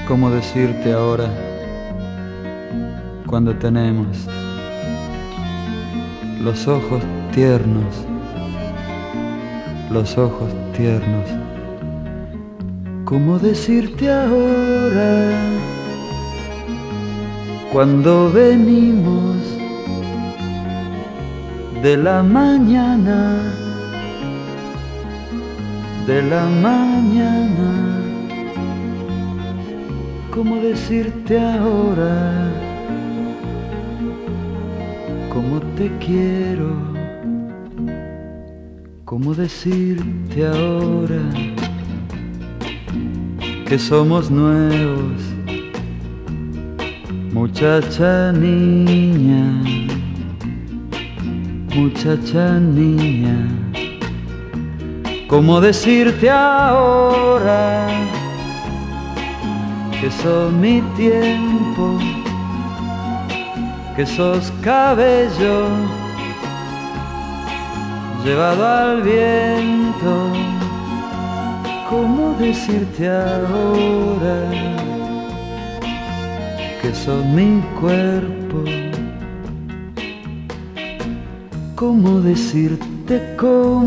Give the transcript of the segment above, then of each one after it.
¿Cómo decirte ahora cuando tenemos los ojos tiernos, los ojos tiernos? ¿Cómo decirte ahora cuando venimos de la mañana, de la mañana? ¿Cómo decirte ahora cómo te quiero? ¿Cómo decirte ahora que somos nuevos, muchacha niña, muchacha niña? ¿Cómo decirte ahora que sos mi tiempo, que sos cabello llevado al viento? ¿Cómo decirte ahora que sos mi cuerpo? ¿Cómo decirte,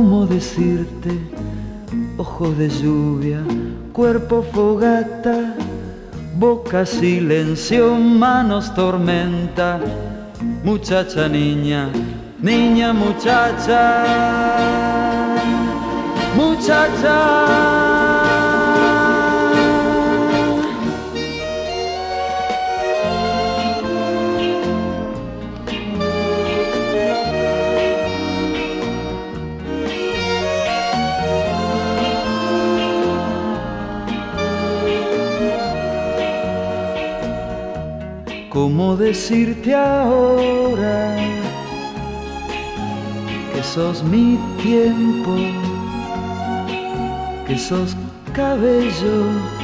ojos de lluvia, cuerpo fogata, boca silencio, manos tormenta, muchacha niña, niña muchacha, muchacha? ¿Cómo decirte ahora que sos mi tiempo, que sos cabello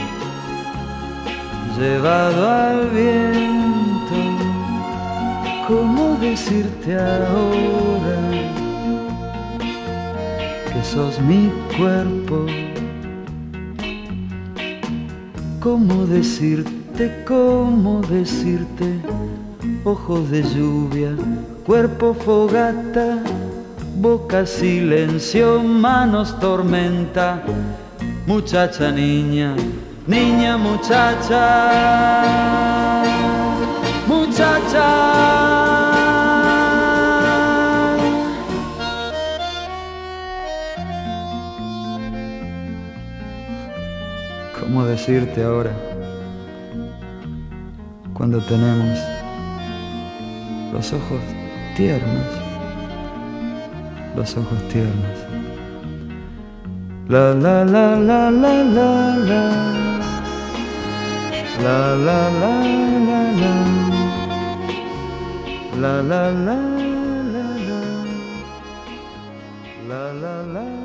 llevado al viento? ¿Cómo decirte ahora que sos mi cuerpo? ¿Cómo decirte, ojos de lluvia, cuerpo fogata, boca silencio, manos tormenta, muchacha niña, niña muchacha, muchacha? ¿Cómo decirte ahora cuando tenemos los ojos tiernos, los ojos tiernos? La la la la la la la, la la la la la, la la la la la, la la la.